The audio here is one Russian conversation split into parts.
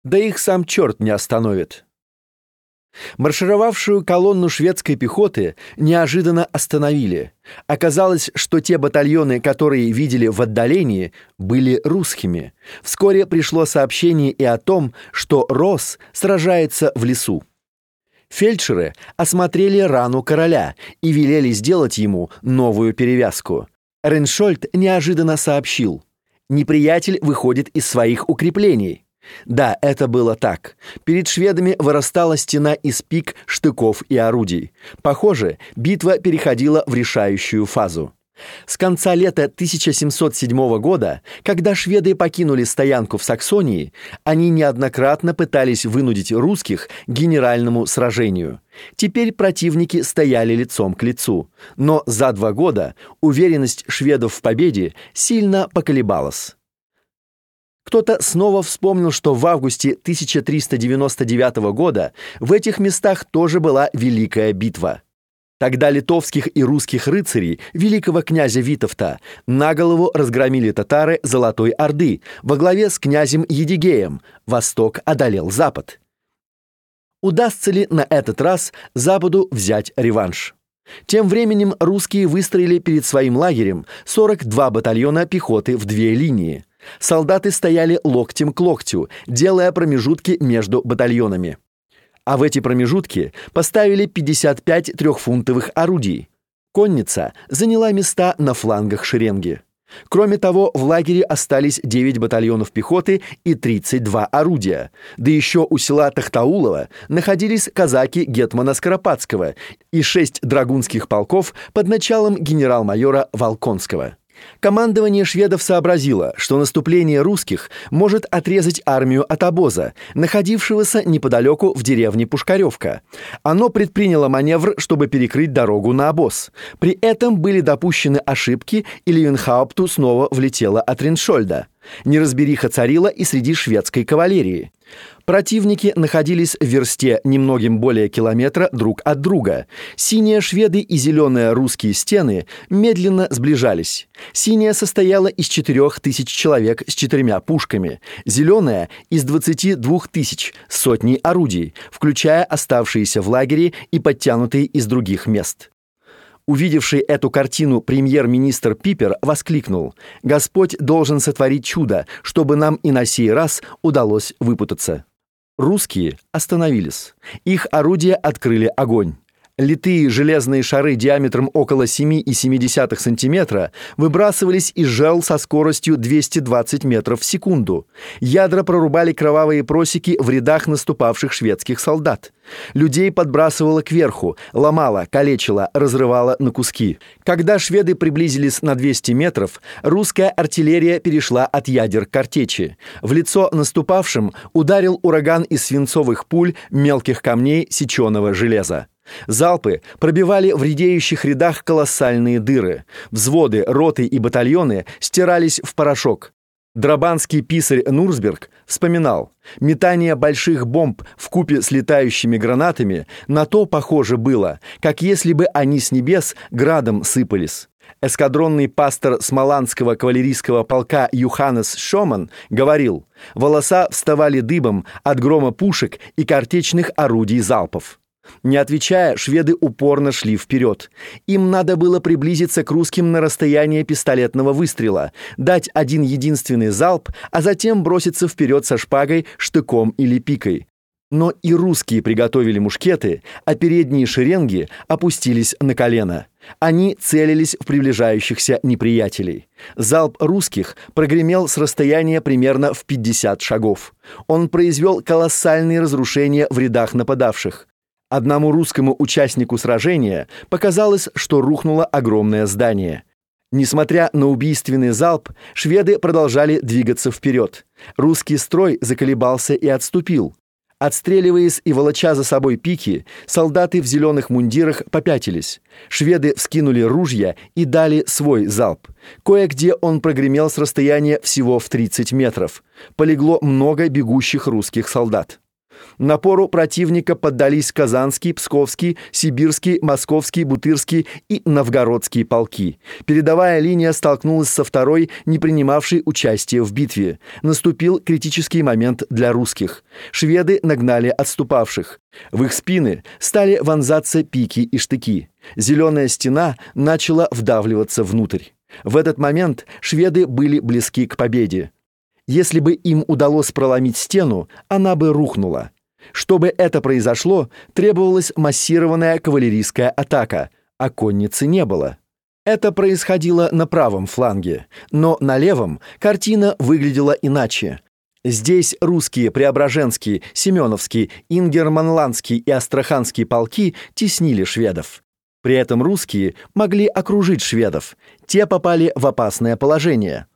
Да их сам черт не остановит. Маршировавшую колонну шведской пехоты неожиданно остановили. Оказалось, что те батальоны, которые видели в отдалении, были русскими. Вскоре пришло сообщение и о том, что Росс сражается в лесу. Фельдшеры осмотрели рану короля и велели сделать ему новую перевязку. Рейншольд неожиданно сообщил: неприятель выходит из своих укреплений. Да, это было так. Перед шведами вырастала стена из пик, штыков и орудий. Похоже, битва переходила в решающую фазу. С конца лета 1707 года, когда шведы покинули стоянку в Саксонии, они неоднократно пытались вынудить русских к генеральному сражению. Теперь противники стояли лицом к лицу, но за 2 года уверенность шведов в победе сильно поколебалась. Кто-то снова вспомнил, что в августе 1399 года в этих местах тоже была Великая битва. Тогда литовских и русских рыцарей великого князя Витовта наголову разгромили татары Золотой Орды во главе с князем Едигеем. Восток одолел Запад. Удастся ли на этот раз Западу взять реванш? Тем временем русские выстроили перед своим лагерем 42 батальона пехоты в 2 линии. Солдаты стояли локтем к локтю, делая промежутки между батальонами. А в эти промежутки поставили 55 трехфунтовых орудий. Конница заняла места на флангах шеренги. Кроме того, в лагере остались 9 батальонов пехоты и 32 орудия. Да еще у села Тахтаулово находились казаки гетмана Скоропадского и 6 драгунских полков под началом генерал-майора Волконского. Командование шведов сообразило, что наступление русских может отрезать армию от обоза, находившегося неподалеку в деревне Пушкаревка. Оно предприняло маневр, чтобы перекрыть дорогу на обоз. При этом были допущены ошибки, и Левенхаупту снова влетело от Рейншольда. Неразбериха царила и среди шведской кавалерии. Противники находились в версте немногим более километра друг от друга. Синие шведы и зеленые русские стены медленно сближались. Синяя состояла из 4000 человек с 4 пушками, зеленая — из 22 тысяч с сотней орудий, включая оставшиеся в лагере и подтянутые из других мест. Увидевший эту картину премьер-министр Пипер воскликнул: «Господь должен сотворить чудо, чтобы нам и на сей раз удалось выпутаться». Русские остановились. Их орудия открыли огонь. Литые железные шары диаметром около 7,7 сантиметра выбрасывались из жел со скоростью 220 метров в секунду. Ядра прорубали кровавые просеки в рядах наступавших шведских солдат. Людей подбрасывало кверху, ломало, калечило, разрывало на куски. Когда шведы приблизились на 200 метров, русская артиллерия перешла от ядер к картечи. В лицо наступавшим ударил ураган из свинцовых пуль, мелких камней, сеченого железа. Залпы пробивали в редеющих рядах колоссальные дыры. Взводы, роты и батальоны стирались в порошок. Драбанский писарь Нурсберг вспоминал: метание больших бомб вкупе с летающими гранатами на то похоже было, как если бы они с небес градом сыпались. Эскадронный пастор Смоланского кавалерийского полка Юханнес Шоман говорил: волоса вставали дыбом от грома пушек и картечных орудий залпов. Не отвечая, шведы упорно шли вперед. Им надо было приблизиться к русским на расстояние пистолетного выстрела, дать один единственный залп, а затем броситься вперед со шпагой, штыком или пикой. Но и русские приготовили мушкеты, а передние шеренги опустились на колено. Они целились в приближающихся неприятелей. Залп русских прогремел с расстояния примерно в 50 шагов. Он произвел колоссальные разрушения в рядах нападавших. Одному русскому участнику сражения показалось, что рухнуло огромное здание. Несмотря на убийственный залп, шведы продолжали двигаться вперед. Русский строй заколебался и отступил. Отстреливаясь и волоча за собой пики, солдаты в зеленых мундирах попятились. Шведы вскинули ружья и дали свой залп. Кое-где он прогремел с расстояния всего в 30 метров. Полегло много бегущих русских солдат. Напору противника поддались Казанский, Псковский, Сибирский, Московский, Бутырский и Новгородский полки. Передовая линия столкнулась со второй, не принимавшей участия в битве. Наступил критический момент для русских. Шведы нагнали отступавших. В их спины стали вонзаться пики и штыки. Зеленая стена начала вдавливаться внутрь. В этот момент шведы были близки к победе. Если бы им удалось проломить стену, она бы рухнула. Чтобы это произошло, требовалась массированная кавалерийская атака, а конницы не было. Это происходило на правом фланге, но на левом картина выглядела иначе. Здесь русские Преображенский, Семеновский, Ингерманландский и Астраханский полки теснили шведов. При этом русские могли окружить шведов, те попали в опасное положение.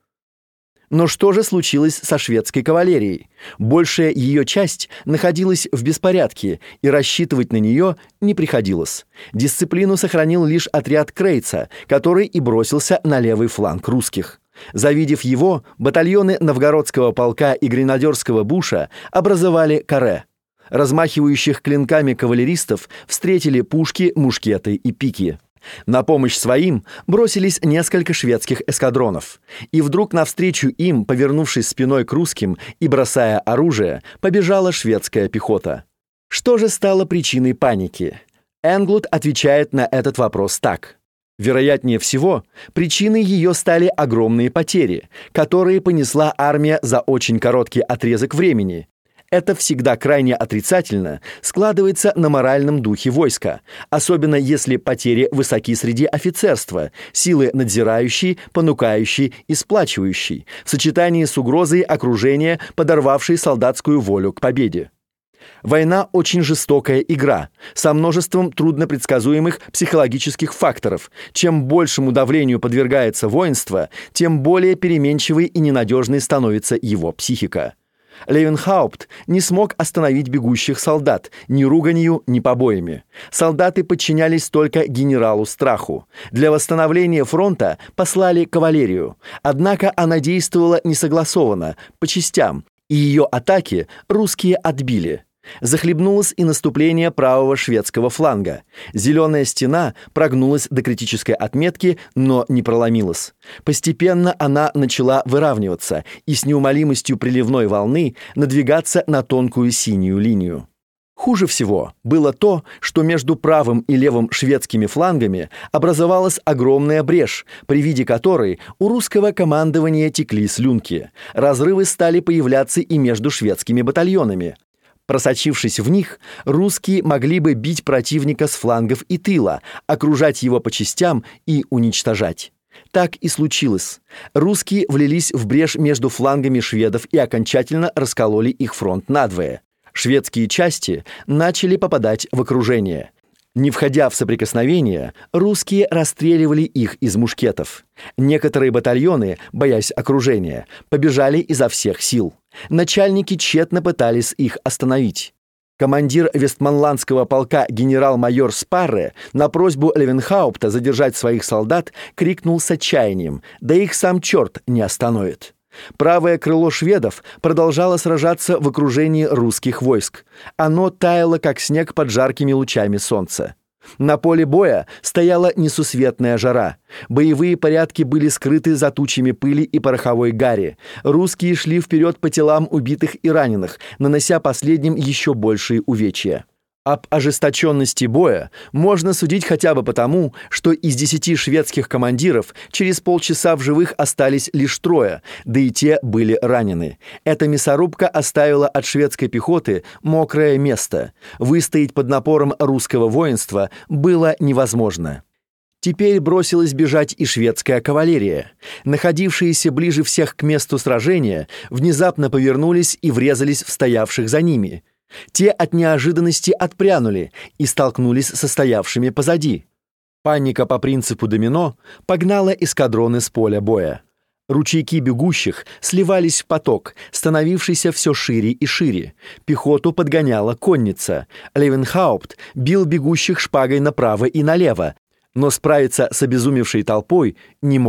Но что же случилось со шведской кавалерией? Большая ее часть находилась в беспорядке, и рассчитывать на нее не приходилось. Дисциплину сохранил лишь отряд Крейца, который и бросился на левый фланг русских. Завидев его, батальоны Новгородского полка и гренадерского буша образовали каре. Размахивающих клинками кавалеристов встретили пушки, мушкеты и пики. На помощь своим бросились несколько шведских эскадронов. И вдруг навстречу им, повернувшись спиной к русским и бросая оружие, побежала шведская пехота. Что же стало причиной паники? Энглуд отвечает на этот вопрос так. Вероятнее всего, причиной ее стали огромные потери, которые понесла армия за очень короткий отрезок времени. Это всегда крайне отрицательно складывается на моральном духе войска, особенно если потери высоки среди офицерства, силы надзирающей, понукающей и сплачивающей, в сочетании с угрозой окружения, подорвавшей солдатскую волю к победе. Война – очень жестокая игра, со множеством труднопредсказуемых психологических факторов. Чем большему давлению подвергается воинство, тем более переменчивой и ненадежной становится его психика. Левенхаупт не смог остановить бегущих солдат ни руганью, ни побоями. Солдаты подчинялись только генералу Страху. Для восстановления фронта послали кавалерию. Однако она действовала несогласованно, по частям, и ее атаки русские отбили. Захлебнулось и наступление правого шведского фланга. Зеленая стена прогнулась до критической отметки, но не проломилась. Постепенно она начала выравниваться и с неумолимостью приливной волны надвигаться на тонкую синюю линию. Хуже всего было то, что между правым и левым шведскими флангами образовалась огромная брешь, при виде которой у русского командования текли слюнки. Разрывы стали появляться и между шведскими батальонами. Просочившись в них, русские могли бы бить противника с флангов и тыла, окружать его по частям и уничтожать. Так и случилось. Русские влились в брешь между флангами шведов и окончательно раскололи их фронт надвое. Шведские части начали попадать в окружение. Не входя в соприкосновение, русские расстреливали их из мушкетов. Некоторые батальоны, боясь окружения, побежали изо всех сил. Начальники тщетно пытались их остановить. Командир Вестманландского полка генерал-майор Спарре на просьбу Левенхаупта задержать своих солдат крикнул с отчаянием: «Да их сам черт не остановит!» Правое крыло шведов продолжало сражаться в окружении русских войск. Оно таяло, как снег под жаркими лучами солнца. На поле боя стояла несусветная жара. Боевые порядки были скрыты за тучами пыли и пороховой гари. Русские шли вперед по телам убитых и раненых, нанося последним еще большие увечья. Об ожесточенности боя можно судить хотя бы потому, что из 10 шведских командиров через полчаса в живых остались лишь 3, да и те были ранены. Эта мясорубка оставила от шведской пехоты мокрое место. Выстоять под напором русского воинства было невозможно. Теперь бросилась бежать и шведская кавалерия. Находившиеся ближе всех к месту сражения внезапно повернулись и врезались в стоявших за ними. Те от неожиданности отпрянули и столкнулись со стоявшими позади. Паника по принципу домино погнала эскадроны с поля боя. Ручейки бегущих сливались в поток, становившийся все шире и шире. Пехоту подгоняла конница. Левенхаупт бил бегущих шпагой направо и налево, но справиться с обезумевшей толпой не мог.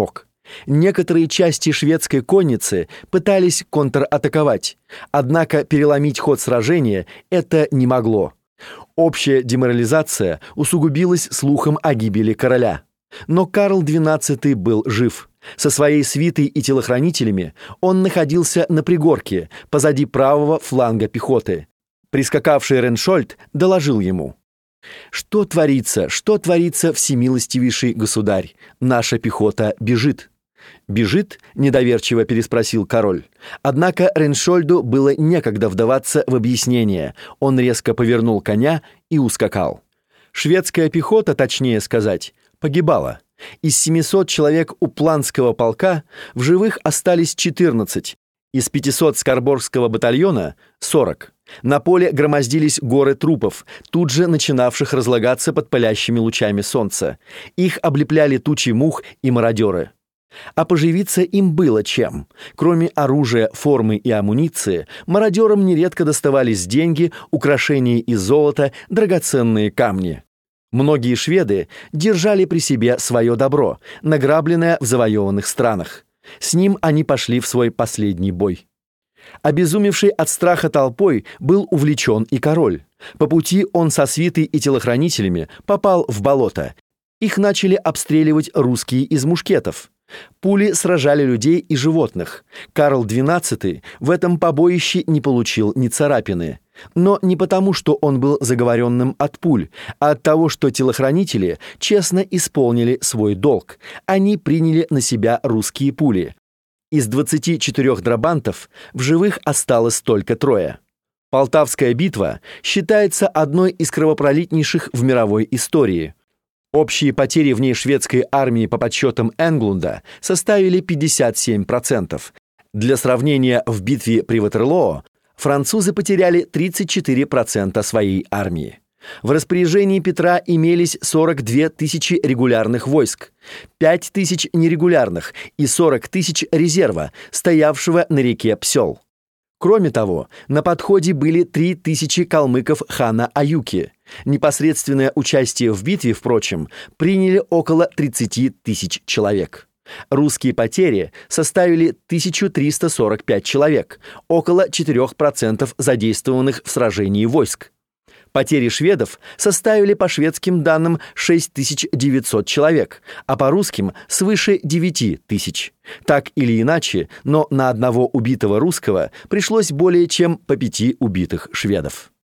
Некоторые части шведской конницы пытались контратаковать, однако переломить ход сражения это не могло. Общая деморализация усугубилась слухом о гибели короля. Но Карл XII был жив. Со своей свитой и телохранителями он находился на пригорке, позади правого фланга пехоты. Прискакавший Реншольд доложил ему: «Что творится, всемилостивейший государь? Наша пехота бежит». «Бежит?» — недоверчиво переспросил король. Однако Реншольду было некогда вдаваться в объяснение. Он резко повернул коня и ускакал. Шведская пехота, точнее сказать, погибала. Из 700 человек Упландского полка в живых остались 14, из 500 Скарборгского батальона — 40. На поле громоздились горы трупов, тут же начинавших разлагаться под палящими лучами солнца. Их облепляли тучи мух и мародеры. А поживиться им было чем. Кроме оружия, формы и амуниции, мародерам нередко доставались деньги, украшения из золота, драгоценные камни. Многие шведы держали при себе свое добро, награбленное в завоеванных странах. С ним они пошли в свой последний бой. Обезумевший от страха толпой был увлечен и король. По пути он со свитой и телохранителями попал в болото. Их начали обстреливать русские из мушкетов. Пули сражали людей и животных. Карл XII в этом побоище не получил ни царапины. Но не потому, что он был заговоренным от пуль, а от того, что телохранители честно исполнили свой долг. Они приняли на себя русские пули. Из 24 драбантов в живых осталось только 3. Полтавская битва считается одной из кровопролитнейших в мировой истории. Общие потери в ней шведской армии по подсчетам Энглунда составили 57%. Для сравнения, в битве при Ватерлоо французы потеряли 34% своей армии. В распоряжении Петра имелись 42 тысячи регулярных войск, 5 тысяч нерегулярных и 40 тысяч резерва, стоявшего на реке Псел. Кроме того, на подходе были 3 тысячи калмыков хана Аюки. Непосредственное участие в битве, впрочем, приняли около 30 тысяч человек. Русские потери составили 1345 человек, около 4% задействованных в сражении войск. Потери шведов составили по шведским данным 6900 человек, а по русским свыше 9000. Так или иначе, но на одного убитого русского пришлось более чем по 5 убитых шведов.